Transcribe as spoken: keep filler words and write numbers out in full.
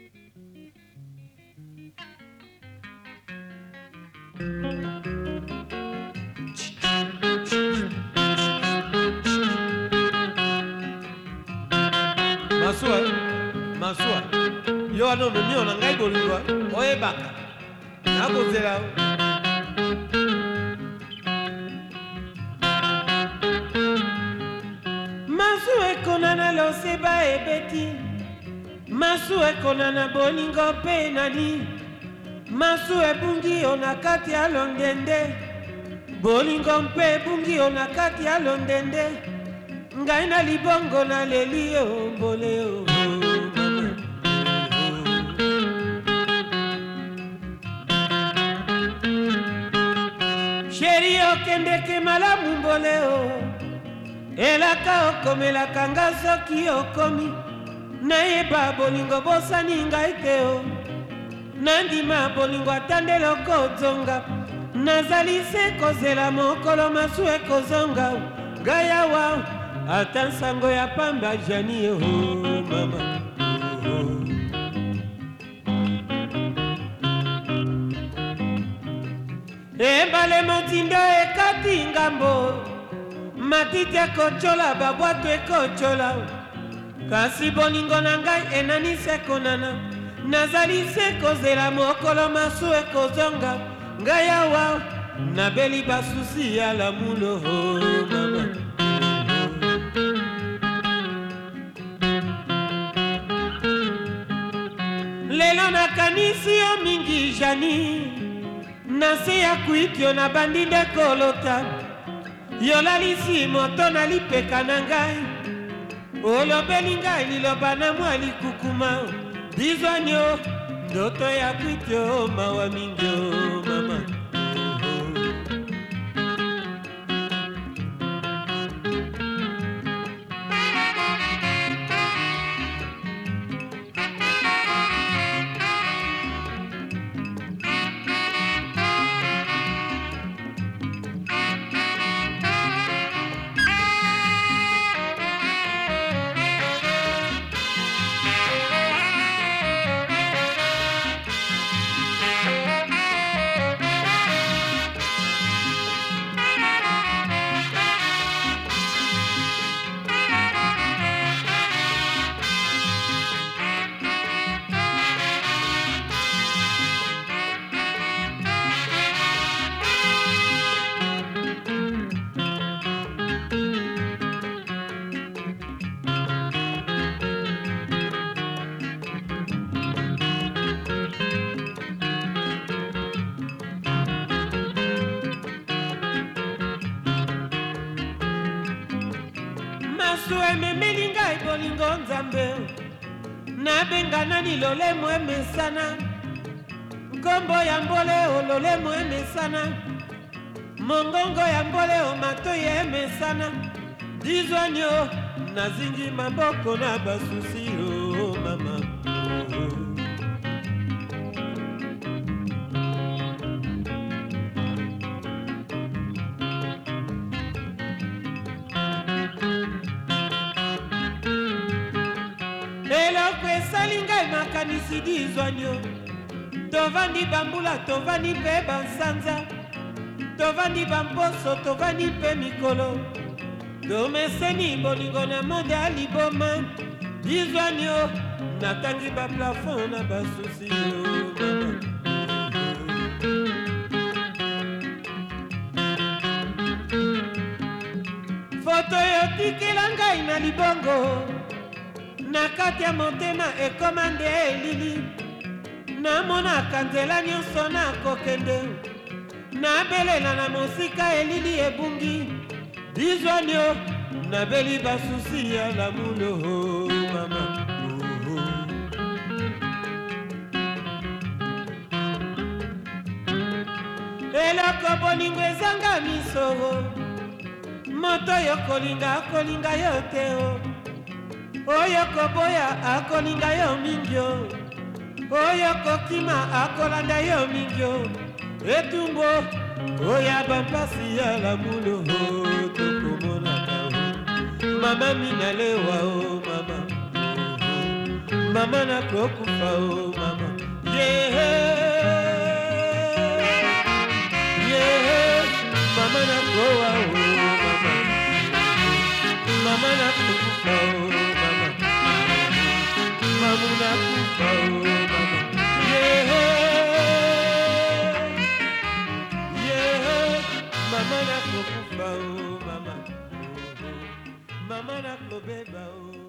Masua, Masua, yo ano memi ona ngai bolingo, oye baka, na kozela. Masua ekonana loseba ebeti, Masua ekonana bolingo pe nani, Masua ebungi ona kati ya londende, bolingo mpe ebungi ona kati ya londende. Ngai na libongo na leli o mbole o Sheri okendeke malamu mbole o elaka okomelaka nga soki okomi nayeba bolingo bosani ngai te o nandima bolingo atande loko ozonga nazali se kozela mokolo masu ekozonga ngai awa ata nsango ya pamba jani o mama ebale motindo ekati ngambo matiti ekochola babwato ekochola kasi bolingo na ngai enani se konana nazali se kozela mokolo masu ekozonga ngai awa nabeli basusi ya lamulo o mama lelo nakanisi yo mingi jani nase ya kuitio na bandi nde kolota yolalisi moto na lipeka na ngai olobeli ngai liloba na mwa likukuma bizwanyo ndoto ya kuitio mawa mingi o mama Masua memeli ngai bolingo nzambe nabenga nani lolemo emesana nkombo ya mbole o lolemo emesana mongongo ya mbole o matoyi emesana dizwanyo nazingi maboko na basusi o mama eloko esali ngai makanisi dizwanyo tovandi bambula tovandi mpe bansanza tovandi bamposo tovandi mpe mikolo tomeseni bolingo na monde ya liboma dizwanyo natangi baplafon na basusi o mama foto yotikela ngai na libongo na kati ya motema ekoma nde elili namonaka nzela nyonso nakokende nabelela na mosika elili ebungi dizwanyo nabeli basusi ya lamulo mama eloko bolingo ezanga misoro moto yokolinga akolinga yo te o oyo koboya akolinga yo mingi o oyo kokima akolanda yo mingi o etumbo oya bampasi ya lamulo tokomonaka o mama minalewa o mama mama nakokufa o mama yeah yeah mama nakowa o mama mama nakokufa o mama mama nakokufa o mama yeah yeah mama nakokufa o mama mama nakobeba o